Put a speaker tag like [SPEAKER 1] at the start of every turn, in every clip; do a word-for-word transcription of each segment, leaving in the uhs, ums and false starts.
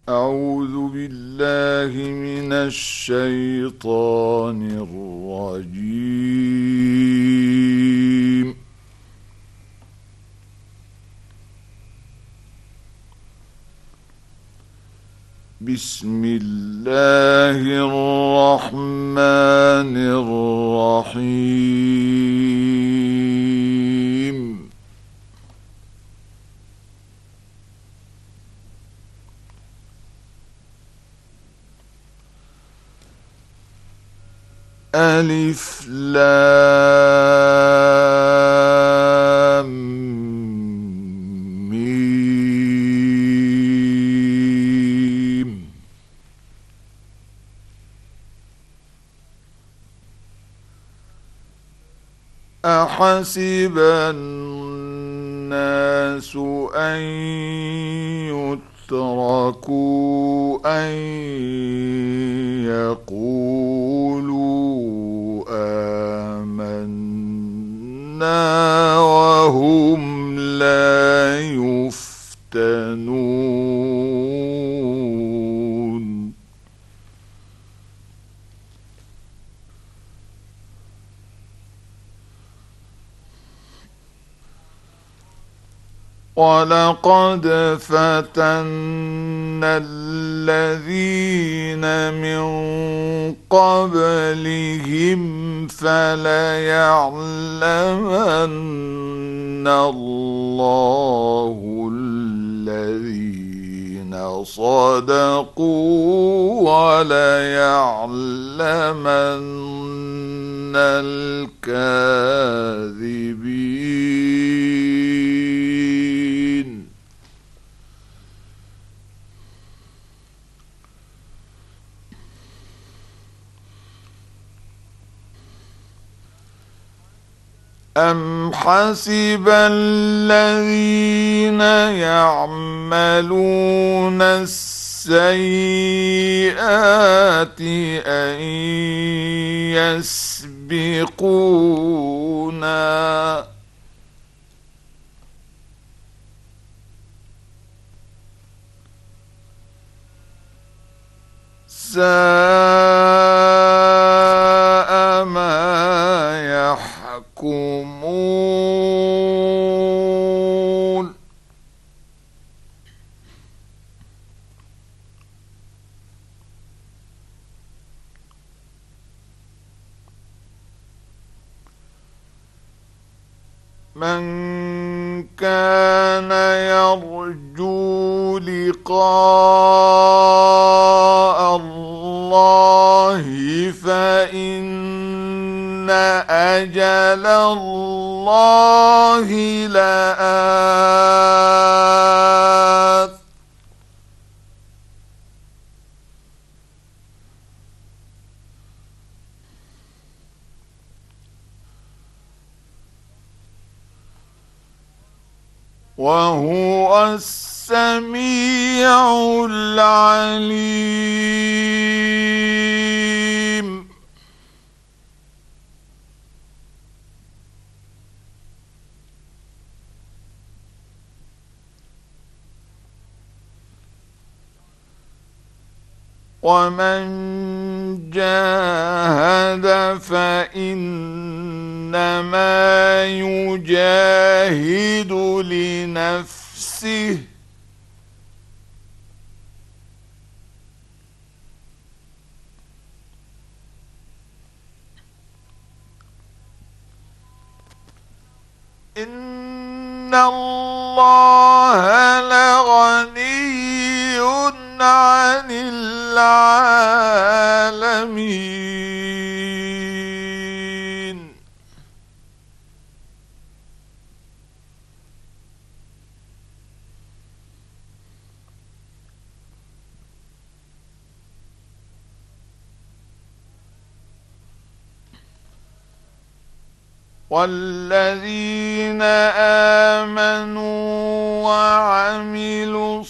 [SPEAKER 1] أعوذ بالله من الشيطان الرجيم. بسم الله الرحمن الرحيم. ألف لام ميم. أحسب الناس أن يتركوا أن يقولوا آمنا وهم لا يفتنون. ولقد فتنا الذين من قبلهم فليعلمن الله الذين صدقوا وليعلمن الكاذبين. أم حسب الذين يعملون السيئات أن يسبقونا ساء ما يحكمون. من كان يرجو لقاء الله فإن أجل الله لآت. وهو السميع العليم. ومن جاهد فإنما يجاهد لنفسه. إن الله لغني عن العالمين. والذين آمنوا وعملوا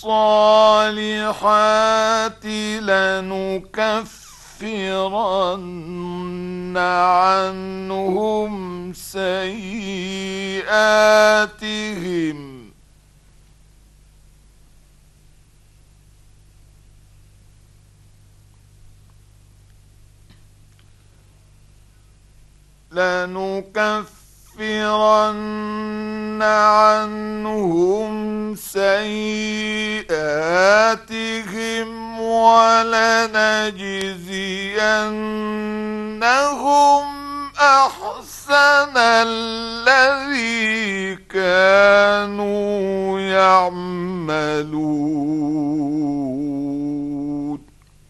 [SPEAKER 1] الصالحات لنكفرن عنهم سيئاتهم لنكفرن عنهم سيئاتهم ولنجزينهم أحسن الذي كانوا يعملون.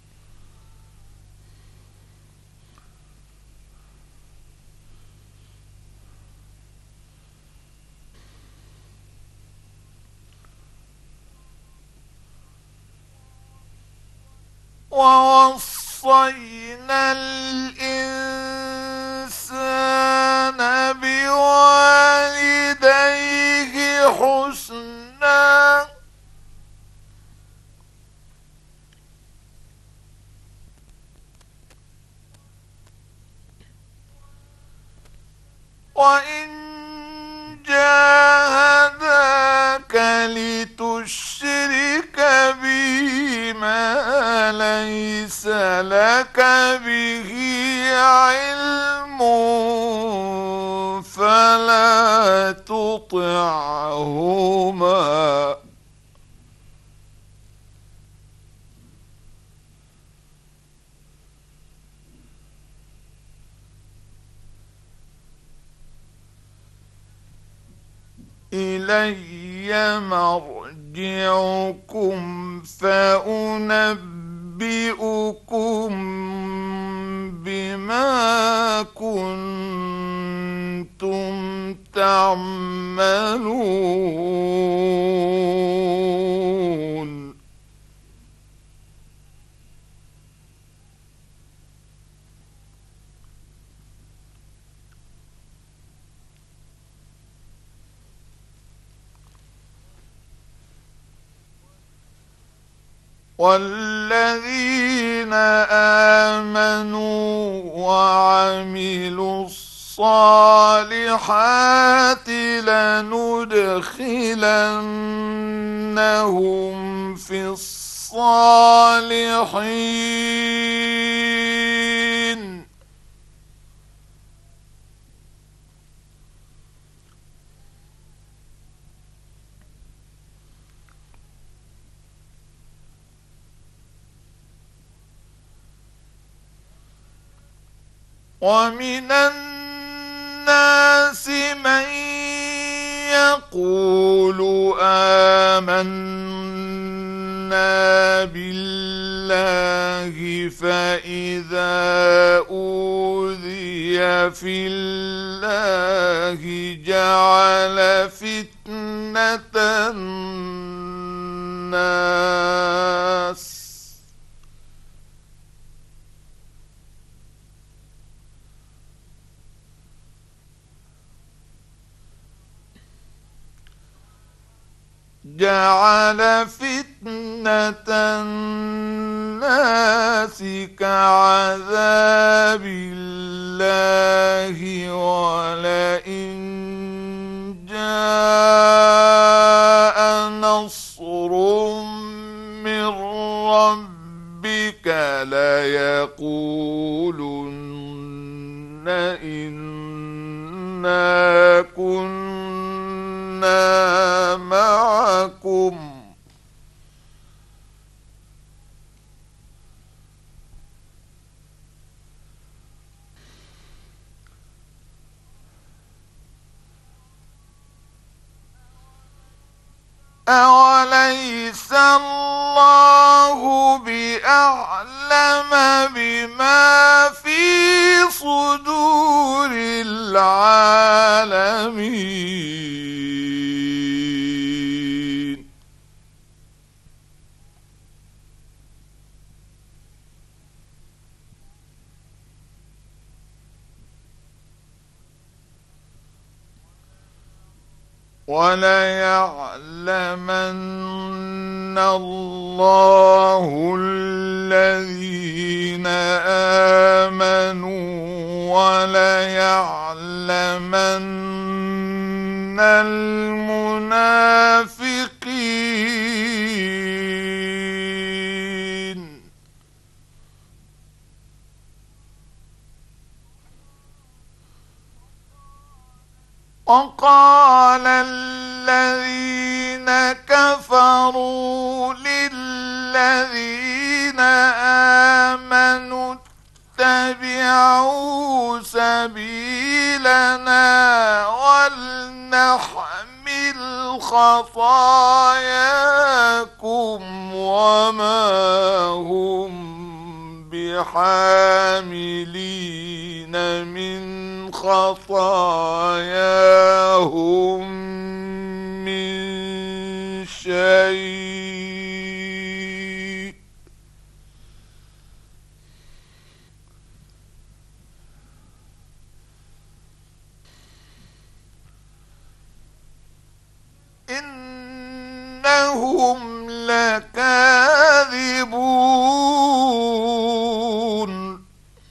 [SPEAKER 1] ووصينا الإنسان بوالديه حسنا وإن جاهداك لتشرك بي ما ليس لك به علم فلا تطعهما إلي مرجعكم فأنبئكم بما كنتم تعملون. والذين آمنوا وعملوا الصالحات لندخلنهم في الصالحين ومن الناس من يقول آمنا بالله فإذا أوذي في الله جعل فتنة الناس جعل فتنة الناس كعذاب الله ولئن جاء نصر من ربك ليقولن إنا كنا معكم أوليس الله بأعلم بما في صدور العالمين. وليعلمن الله الذين آمنوا وليعلمن المنافقين. وقال الذين كفروا للذين آمنوا اتبعوا سبيلنا ولنحمل خطاياكم وما هم بحاملين من خطاياهم من شيء إنهم لكاذبون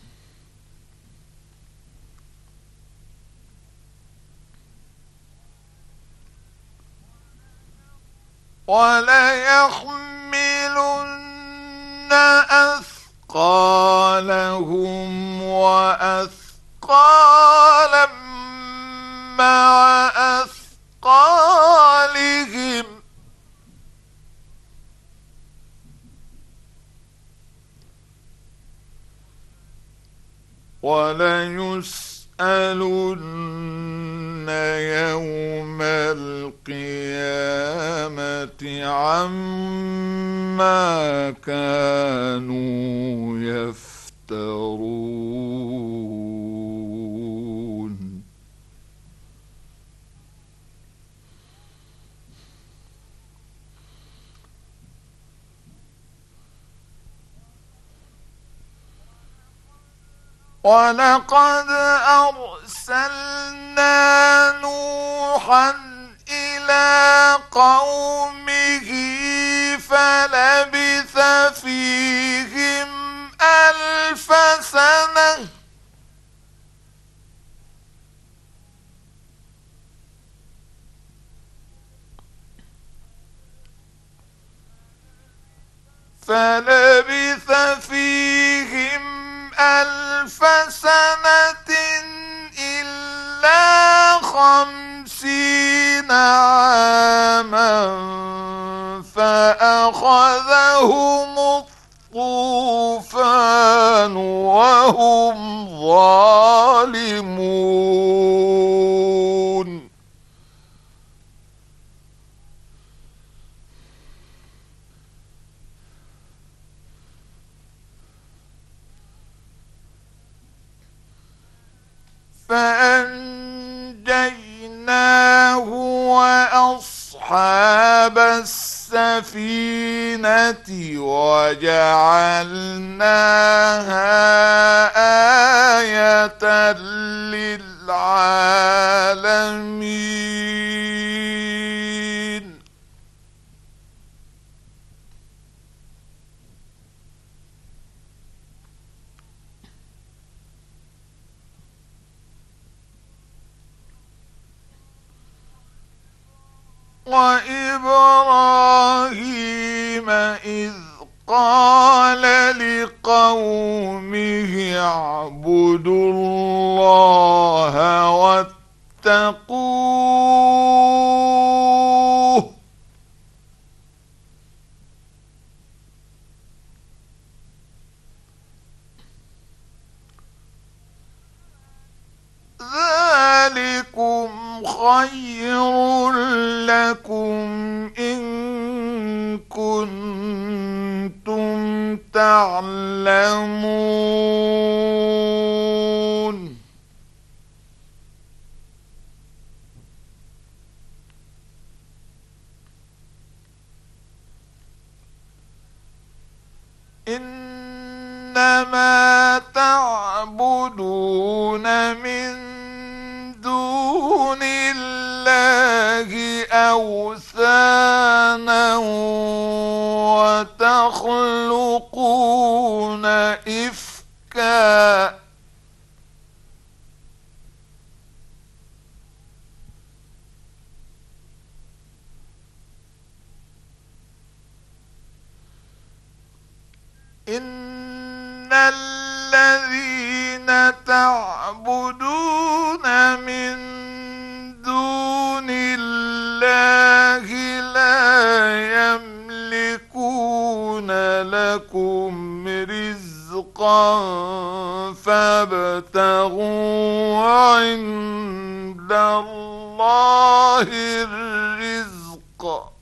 [SPEAKER 1] وليحملن أثقالهم وأثقالا مع أثقالهم وليسألن يوم القيامة عما كانوا يفترون ولقد أرسلنا نوحا إلى قومه فلبث فيهم ألف سنة فلبث فيهم ألف سنة إلا خمسين عاما فأخذهم الطوفان وهم ظالمون فأنجيناه وأصحاب السفينة وجعلناها آية للعالمين وإبراهيم إذ قال لقومه اعبدوا الله واتقوه ذلكم خير لكم إن كنتم تعلمون إنما تعبدون من دون الله أوثانا وتخلقون إفكا إن الذين تعبدون من دون لكم رزقا فابتغوا عند الله الرزق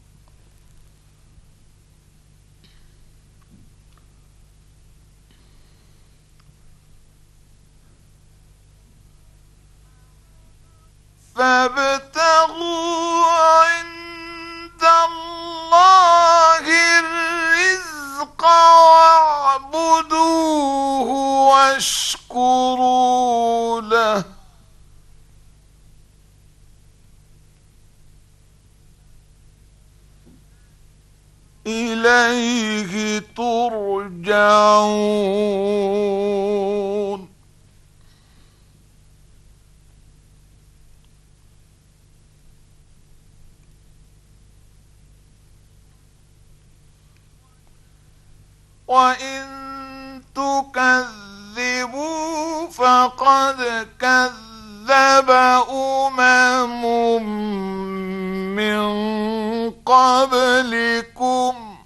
[SPEAKER 1] فابتغوا عند الله الرزق واعبدوه واشكروا له إليه ترجعون. وإن تكذبوا فقد كذب أمم من قبلكم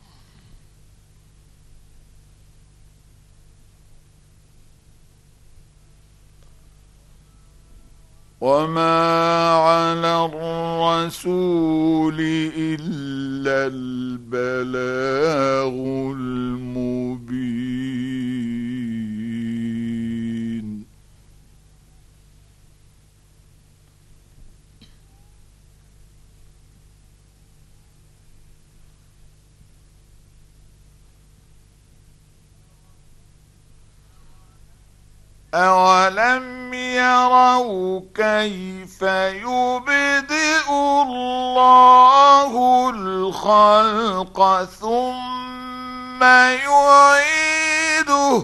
[SPEAKER 1] وما على الرسول إلا البلاغ المبين. أولم يروا كيف يبدئ الله الخلق ثم يعيده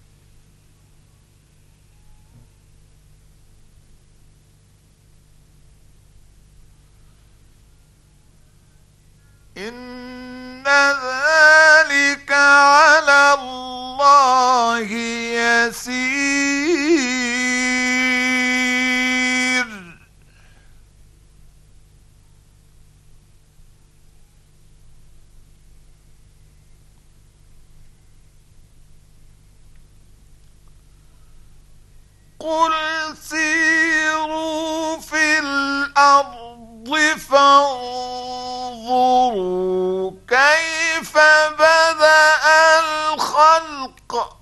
[SPEAKER 1] إن ذلك على الله يسير. قل سيروا في الأرض فانظروا كيف بدأ الخلق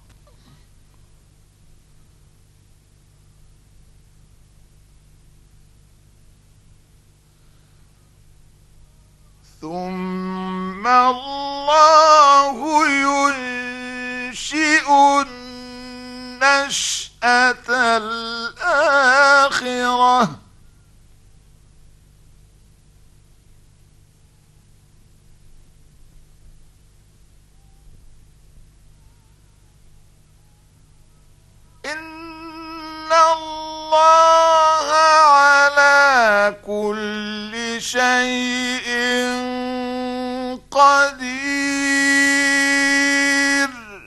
[SPEAKER 1] ثم الله ينشئ النشأة الآخرة إن الله على كل شيء قدير.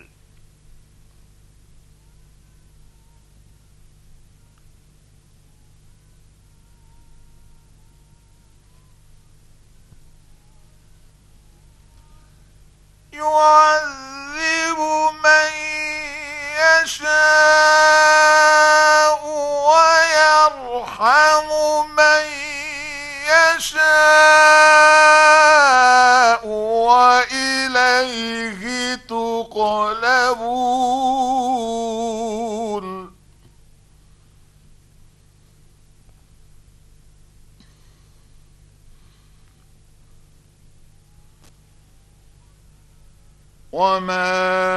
[SPEAKER 1] يعذب من يشاء ويرحم من يشاء وإليه تقلبون. وما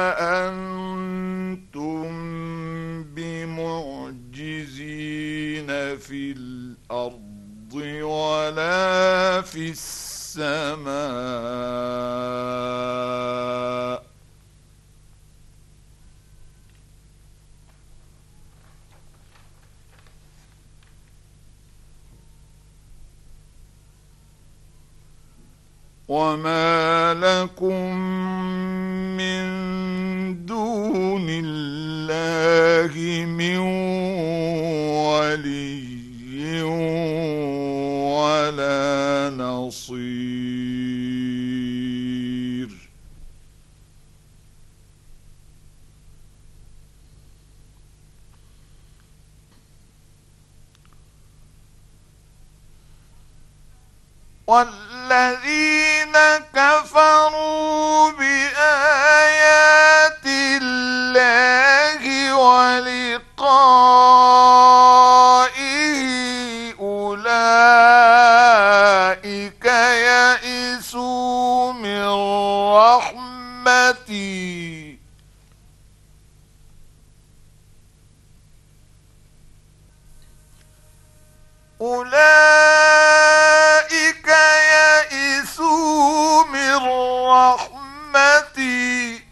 [SPEAKER 1] أنتم بمعجزين في الأرض ولا في السماء وما لكم من دون الله من ولي ولا نصير. والذين كفروا بآيات الله ولقائه أولئك يئسوا من رحمتي أولئك يئسوا من رحمتي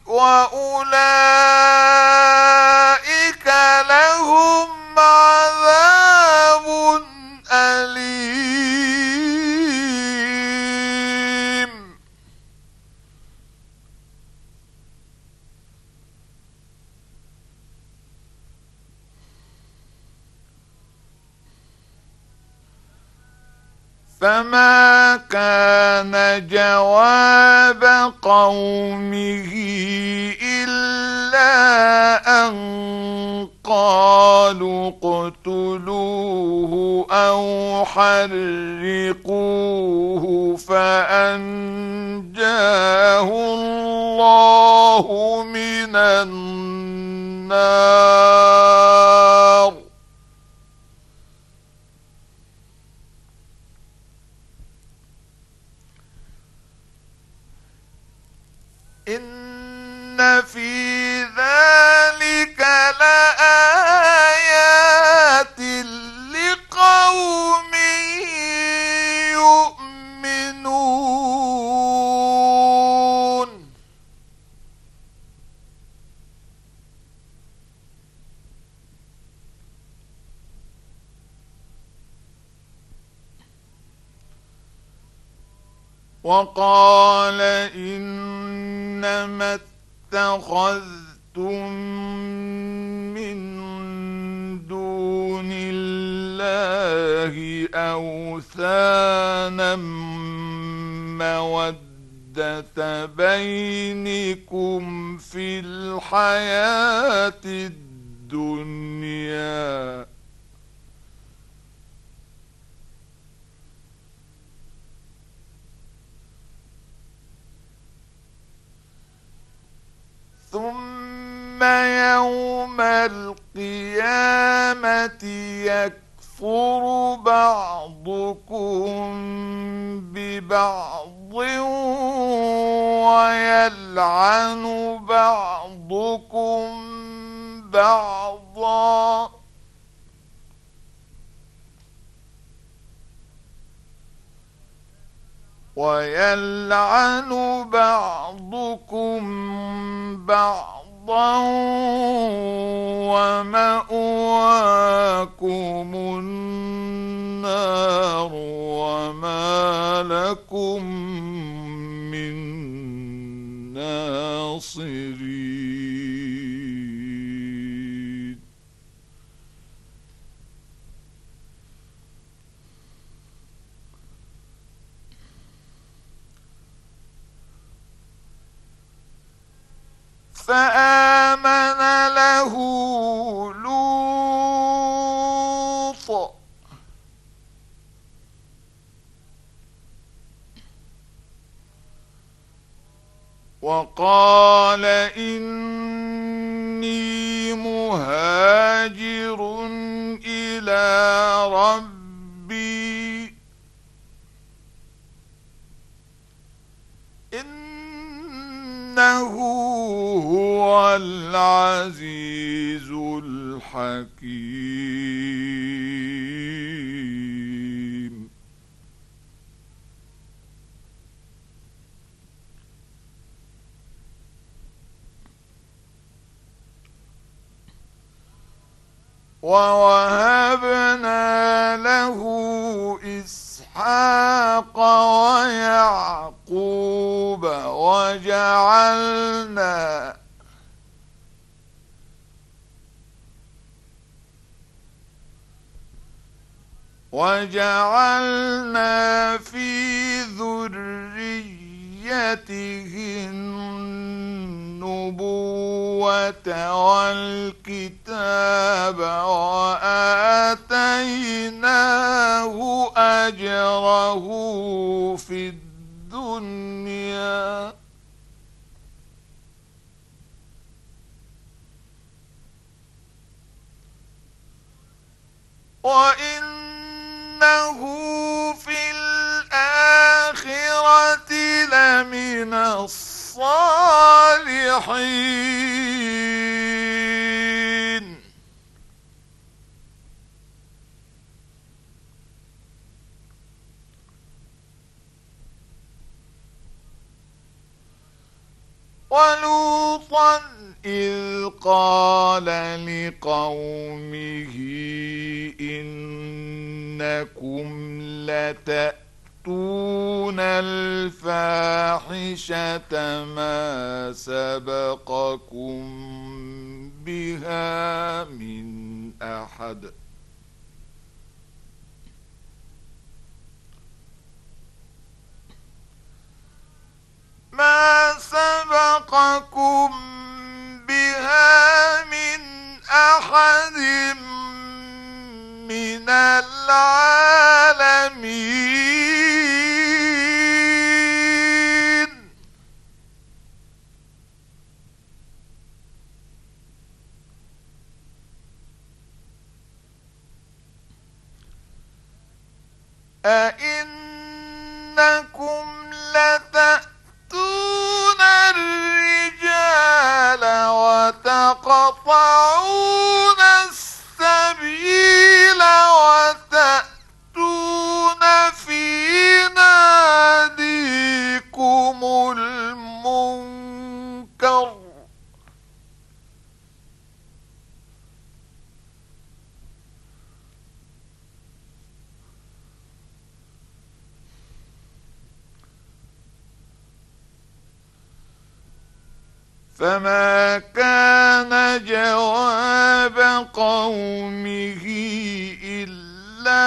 [SPEAKER 1] وأولئك لهم عذاب أليم. فما كان جواب قومه إلا أن قالوا اقتلوه أو حرقوه فأنجاه الله من النار. إن في ذلك لآيات لقوم يؤمنون. وقال إنما اتخذتم من دون الله أوثانا مودة بينكم في الحياة الدنيا ثم يوم القيامة يكفر بعضكم ببعض ويلعن بعضكم بعضا ويلعن بعضكم بعضا ومأواكم النار وما لكم من ناصرين. فآمن له لوط وقال إني مهاجر إلى ربي إنه هو العزيز الحكيم. ووهبنا له إسحاق ويعقوب وجعلنا وجعلنا في ذريته النبوة والكتاب وآتيناه أجره أجره في الدنيا وإنه في الآخرة لمن الصالحين. ولوطا إذ قال لقومه إنكم لتأتون الفاحشة ما سبقكم بها من أحد ما سبقكم بها من أحد من العالمين. أئنكم لتأتون الرجال وتقطعون السبيل وتأتون في ناديكم المنكر فما كان جواب قومه إلا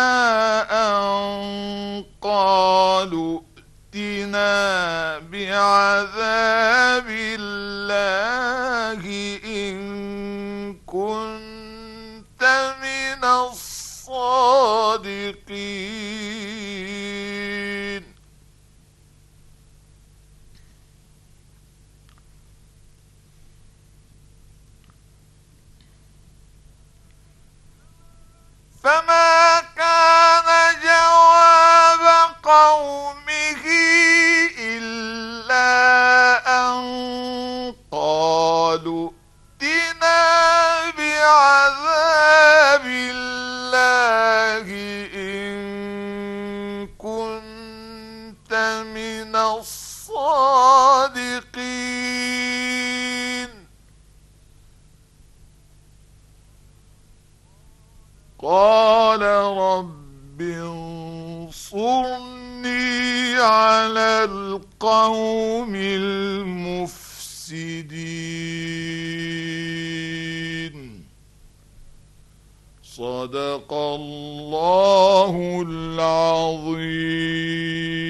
[SPEAKER 1] أن قالوا ائتنا بعذاب الله إن كنت من الصادقين. فما كان جواب قومه إلا أن قالوا ائتنا بعذاب الله إن كنت من الصادقين. قال رب انصرني على القوم المفسدين. صدق الله العظيم.